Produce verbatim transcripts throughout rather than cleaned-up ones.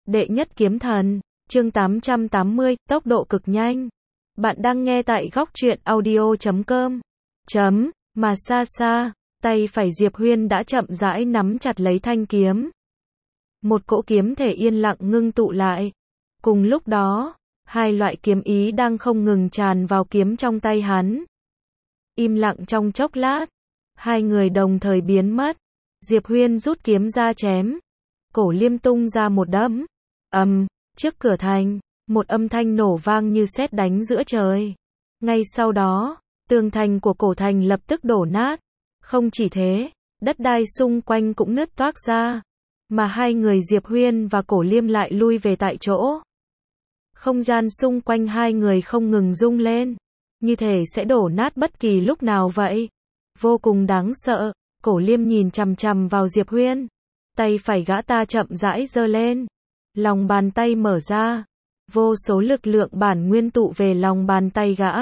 Đệ nhất kiếm thần, chương tám trăm tám mươi, tốc độ cực nhanh. Bạn đang nghe tại góc truyện audio chấm com. Chấm, mà xa xa, tay phải Diệp Huyên đã chậm rãi nắm chặt lấy thanh kiếm. Một cỗ kiếm thể yên lặng ngưng tụ lại. Cùng lúc đó, hai loại kiếm ý đang không ngừng tràn vào kiếm trong tay hắn. Im lặng trong chốc lát, hai người đồng thời biến mất. Diệp Huyên rút kiếm ra chém. Cổ Liêm tung ra một đấm. Ầm, trước cửa thành, một âm thanh nổ vang như sét đánh giữa trời. Ngay sau đó, tường thành của cổ thành lập tức đổ nát. Không chỉ thế, đất đai xung quanh cũng nứt toác ra. Mà hai người Diệp Huyên và Cổ Liêm lại lui về tại chỗ. Không gian xung quanh hai người không ngừng rung lên. Như thể sẽ đổ nát bất kỳ lúc nào vậy. Vô cùng đáng sợ. Cổ Liêm nhìn chằm chằm vào Diệp Huyên. Tay phải gã ta chậm rãi giơ lên. Lòng bàn tay mở ra. Vô số lực lượng bản nguyên tụ về lòng bàn tay gã.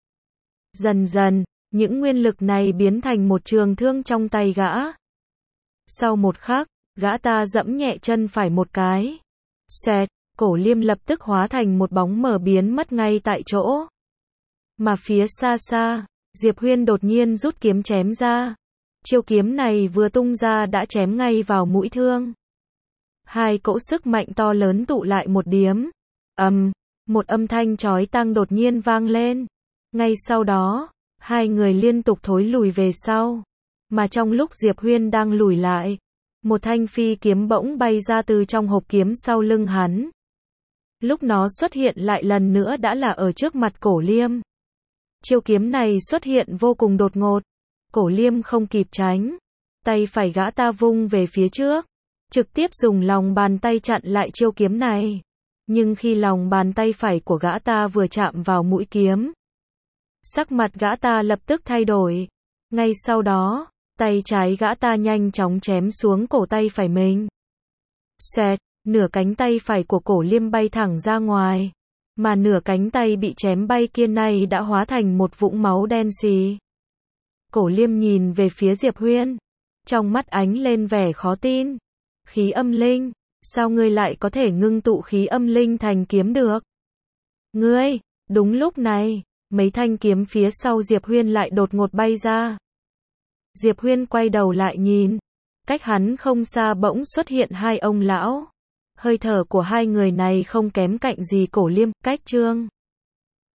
Dần dần, những nguyên lực này biến thành một trường thương trong tay gã. Sau một khắc, gã ta giẫm nhẹ chân phải một cái. Xẹt, Cổ Liêm lập tức hóa thành một bóng mờ biến mất ngay tại chỗ. Mà phía xa xa, Diệp Huyên đột nhiên rút kiếm chém ra. Chiêu kiếm này vừa tung ra đã chém ngay vào mũi thương. Hai cỗ sức mạnh to lớn tụ lại một điếm. Ầm, một âm thanh chói tai đột nhiên vang lên. Ngay sau đó, hai người liên tục thối lùi về sau. Mà trong lúc Diệp Huyên đang lùi lại, một thanh phi kiếm bỗng bay ra từ trong hộp kiếm sau lưng hắn. Lúc nó xuất hiện lại lần nữa đã là ở trước mặt Cổ Liêm. Chiêu kiếm này xuất hiện vô cùng đột ngột. Cổ Liêm không kịp tránh. Tay phải gã ta vung về phía trước. Trực tiếp dùng lòng bàn tay chặn lại chiêu kiếm này. Nhưng khi lòng bàn tay phải của gã ta vừa chạm vào mũi kiếm, sắc mặt gã ta lập tức thay đổi. Ngay sau đó, tay trái gã ta nhanh chóng chém xuống cổ tay phải mình. Xẹt, nửa cánh tay phải của Cổ Liêm bay thẳng ra ngoài. Mà nửa cánh tay bị chém bay kia này đã hóa thành một vũng máu đen xì. Cổ Liêm nhìn về phía Diệp Huyên. Trong mắt ánh lên vẻ khó tin. Khí âm linh, sao ngươi lại có thể ngưng tụ khí âm linh thành kiếm được? Ngươi, đúng lúc này, mấy thanh kiếm phía sau Diệp Huyên lại đột ngột bay ra. Diệp Huyên quay đầu lại nhìn. Cách hắn không xa bỗng xuất hiện hai ông lão. Hơi thở của hai người này không kém cạnh gì Cổ Liêm, cách Trương